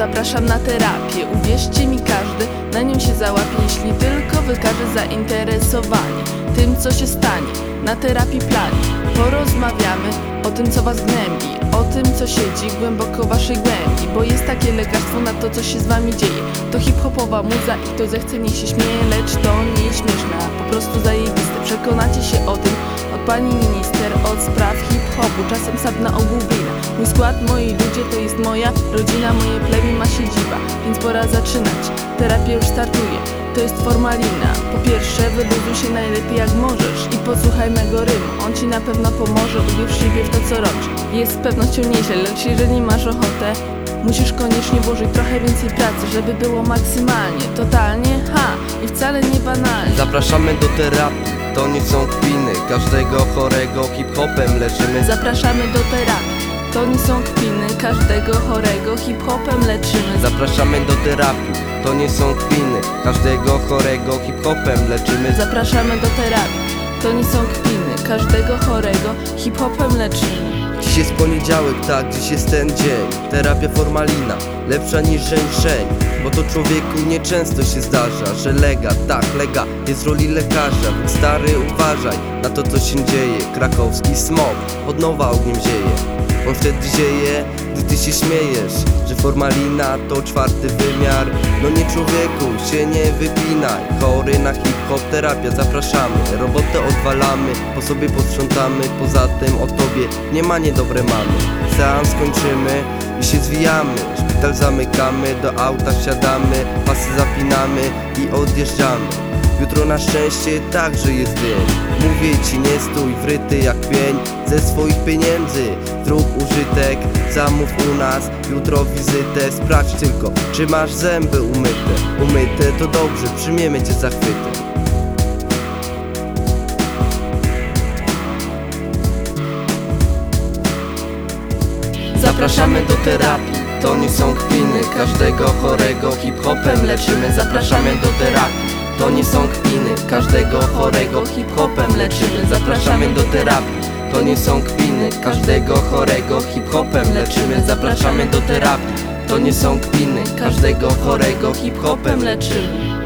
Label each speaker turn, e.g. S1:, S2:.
S1: zapraszam na terapię. Uwierzcie mi, każdy na nią się załapie, jeśli tylko wykaże zainteresowanie tym, co się stanie na terapii planie. Porozmawiamy o tym, co was gnębi, o tym, co siedzi głęboko w waszej głębi, bo jest takie lekarstwo na to, co się z wami dzieje. To hip-hopowa muza i kto zechce, niech się śmieje, lecz to nie jest śmieszne, a po prostu zajebiste. Przekonacie się o tym od pani minister, od spraw hip-hopu, czasem sabna ogłubina. Mój skład, moi ludzie, to jest moja rodzina, moje plemię ma siedziba, więc pora zaczynać. Terapia już startuje, to jest formalina. Po pierwsze, wyluzuj się najlepiej jak możesz i posłuchaj mego rymu, on ci na pewno pomoże. Uwierz siebie w to, co robisz, jest z pewnością nieźle, lecz jeżeli masz ochotę, musisz koniecznie włożyć trochę więcej pracy, żeby było maksymalnie, totalnie, i wcale nie banalnie.
S2: Zapraszamy do terapii, to nie są kpiny, każdego chorego hip-hopem leczymy.
S1: Zapraszamy do terapii, to nie są kpiny, każdego chorego hip-hopem leczymy.
S2: Zapraszamy do terapii, to nie są kpiny, każdego chorego hip-hopem leczymy.
S1: Zapraszamy do terapii, to nie są kpiny, każdego chorego hip-hopem leczymy.
S2: Dziś jest poniedziałek, tak, dziś jest ten dzień. Terapia formalina, lepsza niż żeń. Bo to człowieku nieczęsto się zdarza, że lega, tak, lega jest w roli lekarza. Więc stary, uważaj na to, co się dzieje. Krakowski smog od nowa ogniem zieje. On wtedy zieje, gdy ty się śmiejesz, że formalina to czwarty wymiar. No nie, człowieku, się nie wypinaj. Chory na hip-hop, terapia, zapraszamy. Robotę odwalamy, po sobie posprzątamy. Poza tym o tobie nie ma niedobre mamy. Seans kończymy i się zwijamy. Szpital zamykamy, do auta wsiadamy, pasy zapinamy i odjeżdżamy. Jutro na szczęście także jest dzień. Mówię ci, nie stój wryty jak pień. Ze swoich pieniędzy zrób użytek. Zamów u nas jutro wizytę. Sprawdź tylko, czy masz zęby umyte. Umyte to dobrze, przyjmiemy cię zachwytem. Zapraszamy do terapii, to nie są kpiny, każdego chorego hip-hopem leczymy. Zapraszamy do terapii, to nie są kpiny, każdego chorego hip-hopem leczymy. Zapraszamy do terapii, to nie są kpiny, każdego chorego hip-hopem leczymy. Zapraszamy do terapii, to nie są kpiny, każdego chorego hip-hopem leczymy.